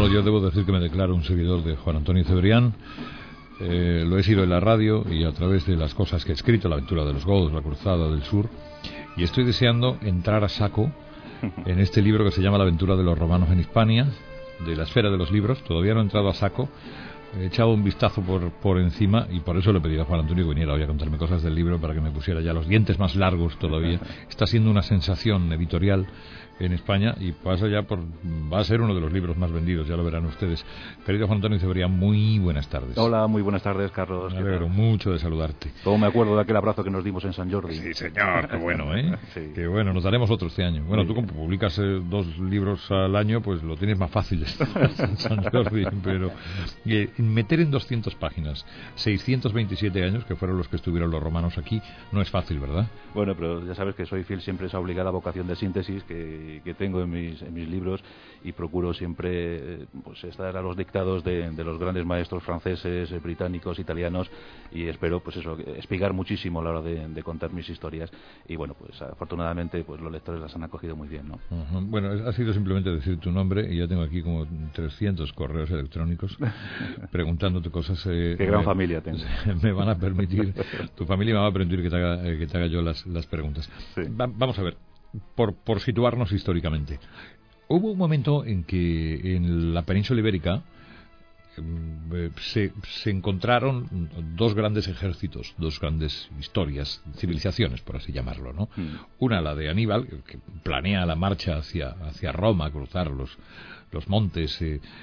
yo debo decir que me declaro un seguidor de Juan Antonio Cebrián. Lo he sido en la radio y a través de las cosas que he escrito, La aventura de los godos, La cruzada del sur, y estoy deseando entrar a saco en este libro que se llama La aventura de los romanos en Hispania, de la esfera de los libros. Todavía no he entrado a saco. He echado un vistazo por encima y por eso le pedí a Juan Antonio que viniera hoy a contarme cosas del libro para que me pusiera ya los dientes más largos todavía. Está siendo una sensación editorial en España y va a ser uno de los libros más vendidos, ya lo verán ustedes. Querido Juan Antonio Cebrián, muy buenas tardes. Hola, muy buenas tardes, Carlos. Me alegro mucho de saludarte. Todo me acuerdo de aquel abrazo que nos dimos en San Jordi. Sí, señor, qué bueno, ¿eh? Sí. Qué bueno, nos daremos otro este año. Bueno, Sí. Tú como publicas 2 libros al año, pues lo tienes más fácil en San Jordi, pero meter en 200 páginas 627 años, que fueron los que estuvieron los romanos aquí, no es fácil, ¿verdad? Bueno, pero ya sabes que soy fiel siempre a esa obligada vocación de síntesis que tengo en mis libros y procuro siempre pues estar a los dictados de los grandes maestros franceses, británicos, italianos, y espero pues eso, espigar muchísimo a la hora de contar mis historias, y bueno, pues afortunadamente pues los lectores las han acogido muy bien, ¿no? Uh-huh. Bueno, ha sido simplemente decir tu nombre y ya tengo aquí como 300 correos electrónicos preguntándote cosas. Qué gran familia tengo. Me van a permitir, tu familia me va a permitir que te haga yo las preguntas. Sí. Vamos a ver, por situarnos históricamente. Hubo un momento en que en la península ibérica se encontraron 2 grandes ejércitos, 2 grandes historias, civilizaciones, por así llamarlo, ¿no? Una, la de Aníbal, que planea la marcha hacia Roma, cruzar los montes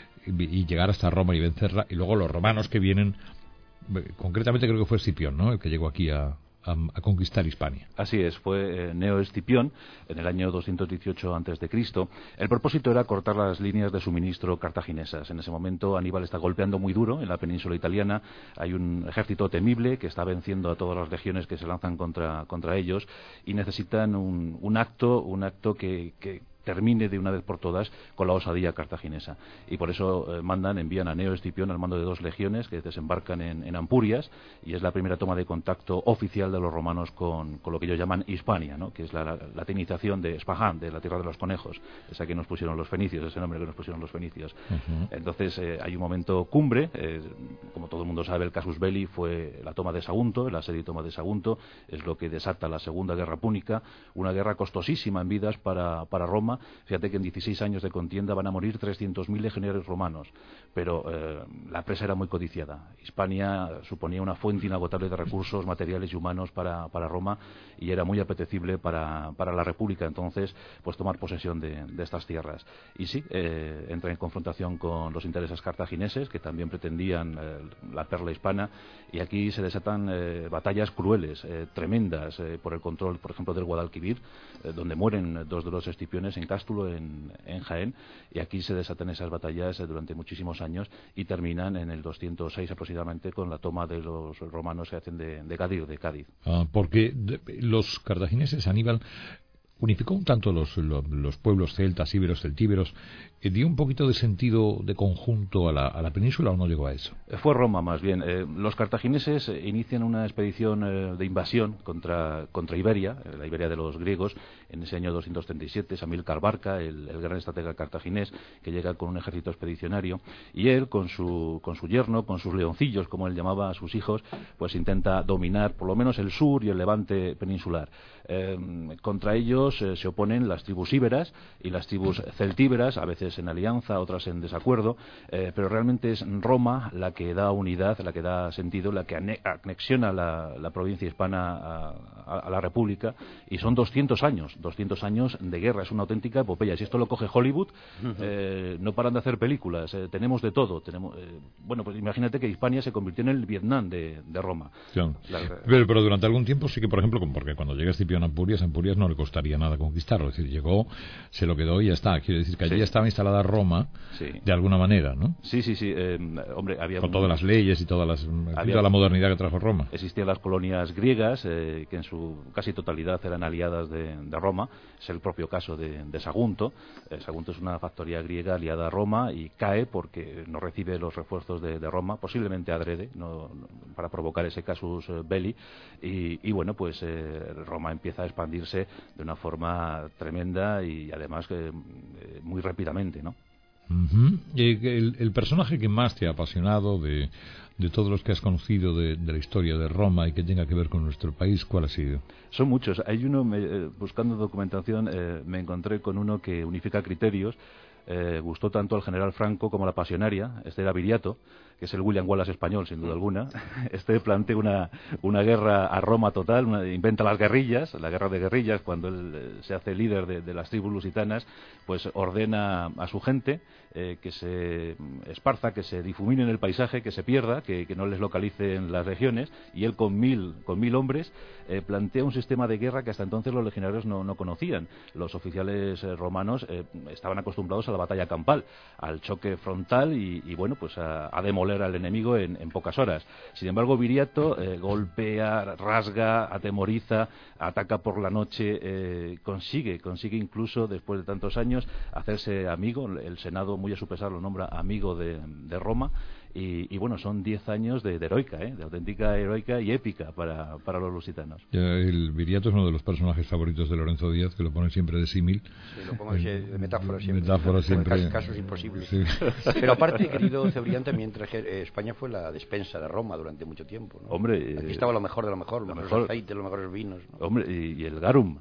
y llegar hasta Roma y vencerla, y luego los romanos que vienen, concretamente creo que fue Escipión, ¿no?, el que llegó aquí a conquistar Hispania. Así es, fue Gneo Escipión en el año 218 a.C. El propósito era cortar las líneas de suministro cartaginesas. En ese momento Aníbal está golpeando muy duro en la península italiana. Hay un ejército temible que está venciendo a todas las legiones que se lanzan contra ellos, y necesitan un acto que termine de una vez por todas con la osadía cartaginesa, y por eso envían a Gneo Escipión al mando de 2 legiones que desembarcan en Ampurias, y es la primera toma de contacto oficial de los romanos con lo que ellos llaman Hispania, ¿no?, que es la latinización de Spahán, de la tierra de los conejos, esa que nos pusieron los fenicios, ese nombre que nos pusieron los fenicios. Uh-huh. Entonces hay un momento cumbre, como todo el mundo sabe, el casus belli fue la toma de Sagunto, el asedio y toma de Sagunto, es lo que desata la Segunda Guerra Púnica, una guerra costosísima en vidas para Roma. Fíjate que en 16 años de contienda van a morir 300.000 legionarios romanos, pero la presa era muy codiciada. Hispania suponía una fuente inagotable de recursos materiales y humanos para Roma, y era muy apetecible para la República entonces pues tomar posesión de estas tierras. Y sí, entra en confrontación con los intereses cartagineses, que también pretendían la perla hispana, y aquí se desatan batallas crueles, tremendas, por el control, por ejemplo, del Guadalquivir, donde mueren 2 de los escipiones en Cástulo, en Jaén, y aquí se desatan esas batallas durante muchísimos años, y terminan en el 206 aproximadamente con la toma de los romanos que hacen de Cádiz. Porque los cartagineses, Aníbal unificó un tanto los pueblos celtas, íberos, celtíberos, dio un poquito de sentido de conjunto a la península, ¿o no llegó a eso? Fue Roma, más bien. Los cartagineses inician una expedición de invasión contra Iberia, la Iberia de los griegos, en ese año 237, es Amílcar Barca, el gran estratega cartaginés, que llega con un ejército expedicionario, y él, con su yerno, con sus leoncillos, como él llamaba a sus hijos, pues intenta dominar por lo menos el sur y el levante peninsular. Contra ellos se oponen las tribus íberas y las tribus celtíberas, a veces en alianza, otras en desacuerdo, pero realmente es Roma la que da unidad, la que da sentido, la que anexiona la provincia hispana a la República, y son 200 años de guerra, es una auténtica epopeya. Si esto lo coge Hollywood, no paran de hacer películas, tenemos de todo. Bueno, pues imagínate que Hispania se convirtió en el Vietnam de Roma. Sí. Pero durante algún tiempo sí que, por ejemplo, porque cuando llega Escipión a Ampurias no le costaría nada conquistarlo, es decir, llegó, se lo quedó y ya está. Quiere decir que allí estaba instalada Roma, de alguna manera, ¿no? Sí. Hombre, había con todas las leyes y toda la modernidad que trajo Roma. Existían las colonias griegas, que en su casi totalidad eran aliadas de Roma. Es el propio caso de Sagunto. Sagunto es una factoría griega aliada a Roma y cae porque no recibe los refuerzos de Roma, posiblemente adrede, para provocar ese casus belli. Y bueno, pues Roma empieza a expandirse de una forma tremenda y además muy rápidamente, ¿no? Uh-huh. El personaje que más te ha apasionado de todos los que has conocido de la historia de Roma y que tenga que ver con nuestro país, ¿cuál ha sido? Son muchos. Hay uno, buscando documentación, me encontré con uno que unifica criterios. Gustó tanto al general Franco como a la Pasionaria. Este era Viriato, que es el William Wallace español, sin duda alguna. Este plantea una guerra a Roma total, inventa las guerrillas, la guerra de guerrillas, cuando él se hace líder de las tribus lusitanas, pues ordena a su gente que se esparza, que se difumine en el paisaje, que se pierda, que no les localice en las regiones, y él con mil hombres plantea un sistema de guerra que hasta entonces los legionarios no conocían. Los oficiales romanos estaban acostumbrados a la batalla campal, al choque frontal y bueno, pues a demoler al enemigo en pocas horas. Sin embargo, Viriato golpea, rasga, atemoriza, ataca por la noche, consigue incluso, después de tantos años, hacerse amigo. El Senado, muy a su pesar, lo nombra amigo de Roma. Y bueno, son 10 años de heroica, de auténtica heroica y épica para los lusitanos. El Viriato es uno de los personajes favoritos de Lorenzo Díaz, que lo pone siempre de símil. Sí, lo pongo de metáfora siempre. Metáfora siempre. Casos imposibles. Sí. Pero aparte, querido Cebrián, también España fue la despensa de Roma durante mucho tiempo, ¿no? Hombre, aquí estaba lo mejor de lo mejor, los mejores aceites, los mejores vinos, ¿no? Hombre, y el garum.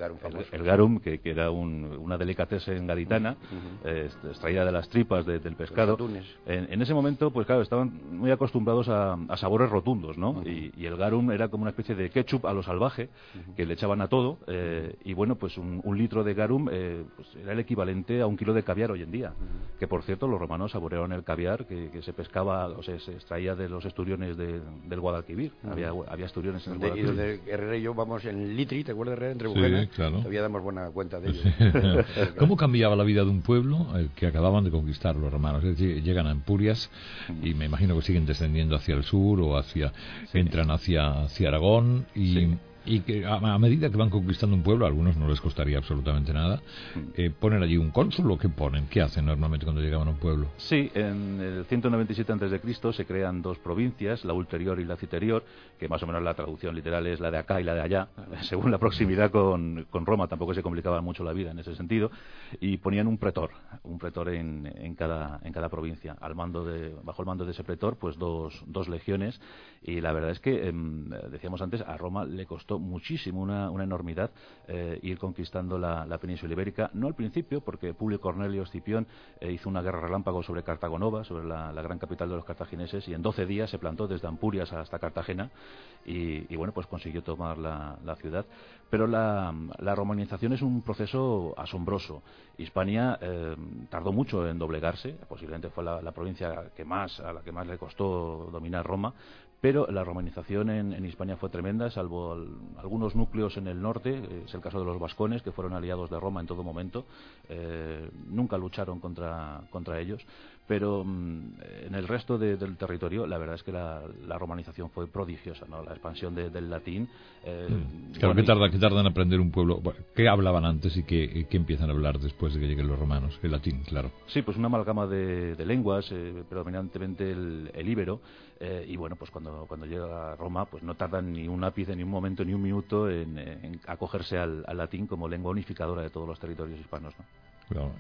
El garum, que era una delicatessen gaditana, extraída de las tripas del pescado. En ese momento, pues claro, estaban muy acostumbrados a sabores rotundos, ¿no? Y el garum era como una especie de ketchup a lo salvaje, que le echaban a todo, y bueno, pues un litro de garum pues era el equivalente a 1 kilo de caviar hoy en día. Que por cierto, los romanos saborearon el caviar que se pescaba, o sea, se extraía de los esturiones del Guadalquivir. Había esturiones en el Guadalquivir. Y donde Herrera y yo vamos en Litri, ¿te acuerdas, Herrera? Entre Bujena. Claro. Todavía damos buena cuenta de ello. ¿Cómo cambiaba la vida de un pueblo que acababan de conquistar los romanos? Es decir, llegan a Empurias y me imagino que siguen descendiendo hacia el sur o entran hacia Aragón y que a medida que van conquistando un pueblo, a algunos no les costaría absolutamente nada, ponen allí un cónsul, ¿o qué ponen? ¿Qué hacen normalmente cuando llegaban a un pueblo? Sí, en el 197 a.C. se crean 2 provincias, la ulterior y la citerior, que más o menos la traducción literal es la de acá y la de allá, según la proximidad con Roma. Tampoco se complicaba mucho la vida en ese sentido, y ponían un pretor en cada provincia. Bajo el mando de ese pretor, pues dos legiones, y la verdad es que, decíamos antes, a Roma le costó muchísimo, una enormidad, ir conquistando la península ibérica. No al principio, porque Publio Cornelio Escipión hizo una guerra relámpago sobre Cartago Nova, sobre la gran capital de los cartagineses, y en 12 días se plantó desde Ampurias hasta Cartagena, y bueno, pues consiguió tomar la ciudad. Pero la romanización es un proceso asombroso. Hispania tardó mucho en doblegarse, posiblemente fue la provincia a la que más le costó dominar Roma, pero la romanización en Hispania fue tremenda, salvo algunos núcleos en el norte. Es el caso de los vascones, que fueron aliados de Roma en todo momento. Nunca lucharon contra ellos, pero en el resto del territorio la verdad es que la romanización fue prodigiosa, ¿no? La expansión del latín. Claro, ¿qué tarda en aprender un pueblo? ¿Qué hablaban antes y qué empiezan a hablar después de que lleguen los romanos? El latín, claro. Sí, pues una amalgama de lenguas, predominantemente el íbero, y bueno, pues cuando llega a Roma, pues no tardan ni un ápice, ni un momento, ni un minuto en acogerse al latín como lengua unificadora de todos los territorios hispanos, ¿no? Claro,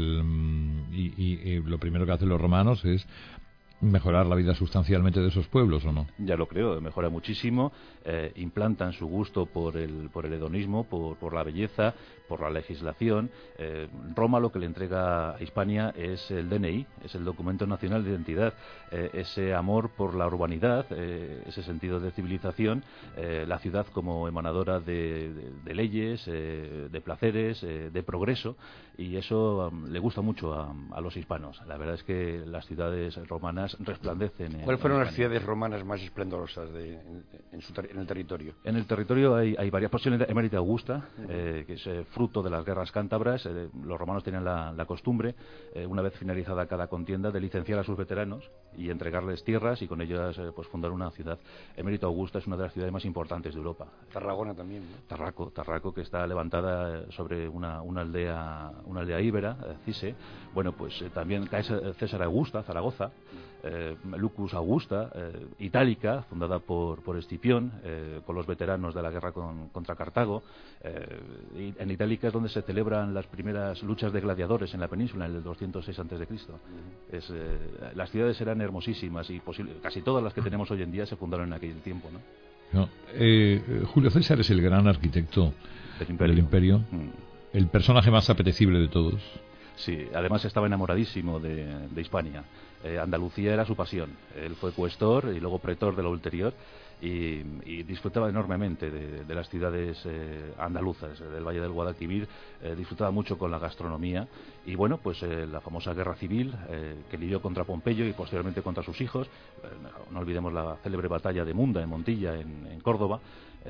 y lo primero que hacen los romanos es mejorar la vida sustancialmente de esos pueblos, ¿o no? Ya lo creo, mejora muchísimo. Implantan su gusto por el hedonismo, por la belleza, por la legislación. Roma lo que le entrega a Hispania es el DNI, es el documento nacional de identidad, ese amor por la urbanidad, ese sentido de civilización, la ciudad como emanadora de leyes, de placeres, de progreso, y eso le gusta mucho a los hispanos. La verdad es que las ciudades romanas resplandecen. ¿Cuáles fueron las ciudades romanas más esplendorosas en el territorio? En el territorio hay varias. Posiblemente Emérita Augusta, que es fruto de las guerras cántabras. Los romanos tenían la costumbre, una vez finalizada cada contienda, de licenciar a sus veteranos y entregarles tierras y con ellas pues fundar una ciudad. Emérita Augusta es una de las ciudades más importantes de Europa. Tarragona también, ¿no? Tarraco, que está levantada sobre una aldea íbera, Cise. Bueno, pues también cae César Augusta, Zaragoza. Lucus Augusta, Itálica, fundada por Escipión, con los veteranos de la guerra contra Cartago. Y en Itálica es donde se celebran las primeras luchas de gladiadores en la península, en el 206 a.C. Las ciudades eran hermosísimas y casi todas las que tenemos hoy en día se fundaron en aquel tiempo, ¿no? Julio César es el gran arquitecto del Imperio. El personaje más apetecible de todos. Sí, además estaba enamoradísimo de Hispania. Andalucía era su pasión. Él fue cuestor y luego pretor de lo ulterior y disfrutaba enormemente de las ciudades andaluzas, del Valle del Guadalquivir. Disfrutaba mucho con la gastronomía y bueno, pues la famosa guerra civil que lidió contra Pompeyo y posteriormente contra sus hijos. No olvidemos la célebre batalla de Munda en Montilla, en Córdoba.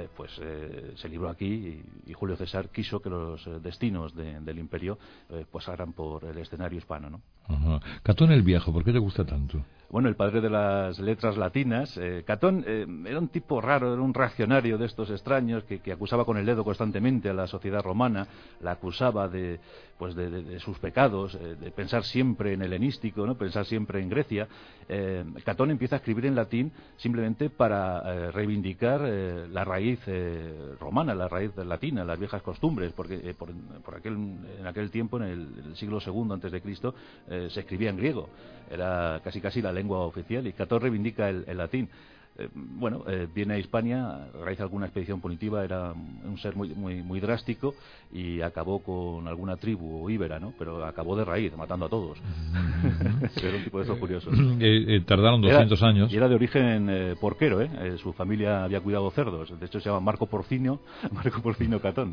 Se libró aquí y Julio César quiso que los destinos del imperio pasaran por el escenario hispano, ¿no? Ajá. Catón el Viejo, ¿por qué te gusta tanto? Bueno, el padre de las letras latinas. Catón era un tipo raro, era un reaccionario de estos extraños que acusaba con el dedo constantemente a la sociedad romana, la acusaba de sus pecados, de pensar siempre en helenístico, ¿no? Pensar siempre en Grecia. Catón empieza a escribir en latín simplemente para reivindicar la raíz romana, la raíz latina, las viejas costumbres, porque en aquel tiempo, en el siglo II antes de Cristo, se escribía en griego, era casi la lengua oficial, y Catón reivindica el latín. Viene a Hispania, realiza alguna expedición punitiva, era un ser muy drástico y acabó con alguna tribu íbera, ¿no? Pero acabó de raíz, matando a todos. Era un tipo de esos curiosos. Tardaron 200 años. Y era de origen porquero, su familia había cuidado cerdos. De hecho se llama Marco Porcinio Catón.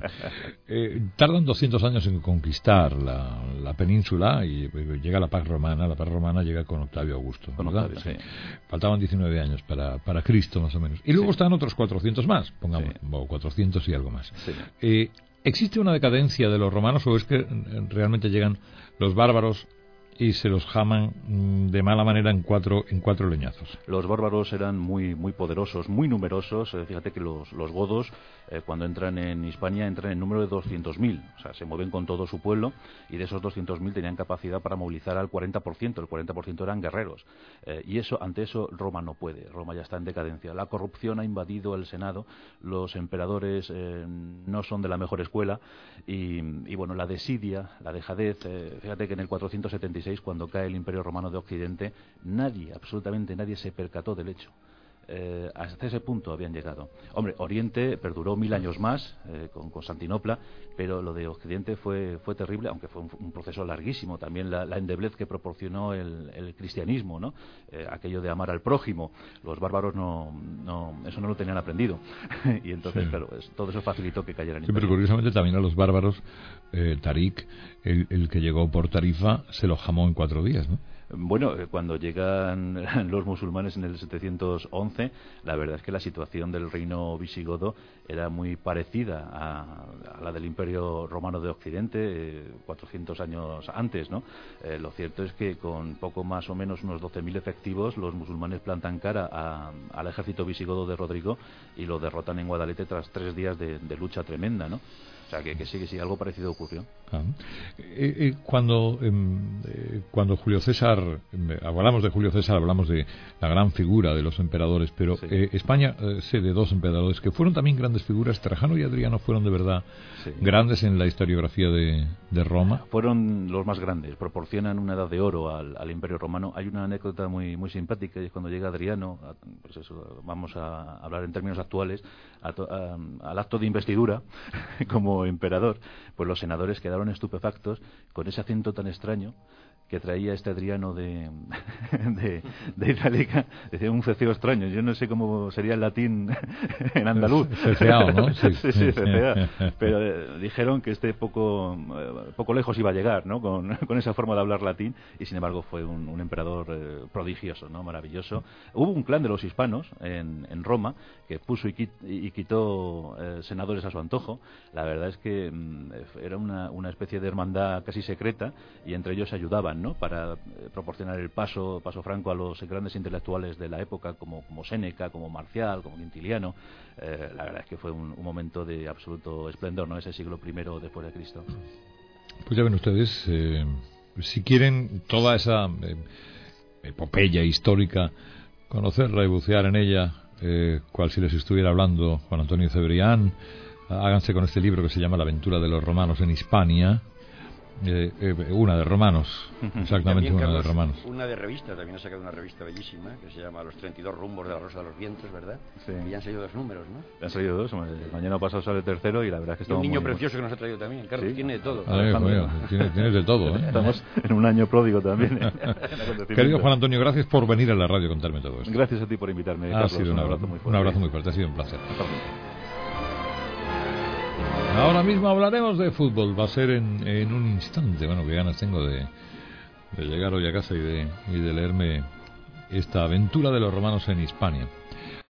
Tardan 200 años en conquistar la península y llega la paz romana. La paz romana llega con Octavio Augusto. Con Octavio, sí. Faltaban 19 años para Cristo, más o menos. Y luego están otros 400 más, pongamos, o 400 y algo más. Sí. ¿Existe una decadencia de los romanos o es que realmente llegan los bárbaros y se los jaman de mala manera en cuatro leñazos? Los bárbaros eran muy poderosos, muy numerosos. Fíjate que los godos, cuando entran en Hispania, entran en número de 200.000. O sea, se mueven con todo su pueblo y de esos 200.000 tenían capacidad para movilizar al 40%. El 40% eran guerreros. Y ante eso Roma no puede. Roma ya está en decadencia. La corrupción ha invadido el Senado. Los emperadores no son de la mejor escuela. Y la desidia, la dejadez. Fíjate que en el 476, cuando cae el Imperio Romano de Occidente, absolutamente nadie se percató del hecho. Hasta ese punto habían llegado. Hombre, Oriente perduró 1000 años más con Constantinopla, pero lo de Occidente fue terrible, aunque fue un proceso larguísimo. También la endeblez que proporcionó el cristianismo, ¿no? Aquello de amar al prójimo. Los bárbaros eso no lo tenían aprendido. Y entonces, claro, todo eso facilitó que cayeran. Sí, pero curiosamente también a los bárbaros, Tarik, el que llegó por Tarifa, se lo jamó en 4 días, ¿no? Bueno, cuando llegan los musulmanes en el 711, la verdad es que la situación del reino visigodo era muy parecida a la del Imperio Romano de Occidente, 400 años antes, ¿no? Lo cierto es que con poco más o menos unos 12.000 efectivos, los musulmanes plantan cara al ejército visigodo de Rodrigo y lo derrotan en Guadalete tras 3 días de lucha tremenda, ¿no? O sea, que sí, algo parecido ocurrió. Cuando Julio César, hablamos de Julio César, hablamos de la gran figura de los emperadores, pero sí. España sé de 2 emperadores que fueron también grandes figuras. Trajano y Adriano fueron de verdad grandes en la historiografía de Roma. Fueron los más grandes, proporcionan una edad de oro al Imperio Romano. Hay una anécdota muy simpática, y es cuando llega Adriano, vamos a hablar en términos actuales, al acto de investidura como emperador, pues los senadores quedaron estupefactos con ese acento tan extraño que traía este Adriano de Itálica. Decía un ceceo extraño. Yo no sé cómo sería el latín en andaluz. Ceceao, ¿no? Sí, cecea. Pero dijeron que poco lejos iba a llegar, ¿no? Con esa forma de hablar latín, y sin embargo fue un emperador prodigioso, ¿no? Maravilloso. Hubo un clan de los hispanos en Roma que puso y quitó senadores a su antojo. La verdad es que era una especie de hermandad casi secreta, y entre ellos se ayudaban, ¿no? Para proporcionar el paso franco a los grandes intelectuales de la época, como Séneca, como Marcial, como Quintiliano. La verdad es que fue un momento de absoluto esplendor, ¿no? Ese siglo I después de Cristo. Pues ya ven ustedes, si quieren toda esa epopeya histórica, conocerla y bucear en ella, cual si les estuviera hablando Juan Antonio Cebrián. Háganse con este libro que se llama La aventura de los romanos en Hispania. Una de romanos, exactamente. También, una Carlos, de romanos. Una de revistas, también ha sacado una revista bellísima que se llama Los 32 rumbos de la Rosa de los Vientos, ¿verdad? Sí. Y ya han salido 2 números, ¿no? Ya han salido 2, mañana pasado sale el tercero y la verdad es que Y estamos un niño muy... precioso que nos ha traído también, Carlos, ¿Sí? tiene de todo. Tienes de todo, ¿eh? Estamos en un año pródigo también. Querido Juan Antonio, gracias por venir a la radio a contarme todo esto. Gracias a ti por invitarme, Ha Carlos. sido un abrazo muy fuerte. Un abrazo muy fuerte, ha sido un placer. Ahora mismo hablaremos de fútbol, va a ser en un instante. Bueno, qué ganas tengo de llegar hoy a casa y de leerme esta aventura de los romanos en Hispania.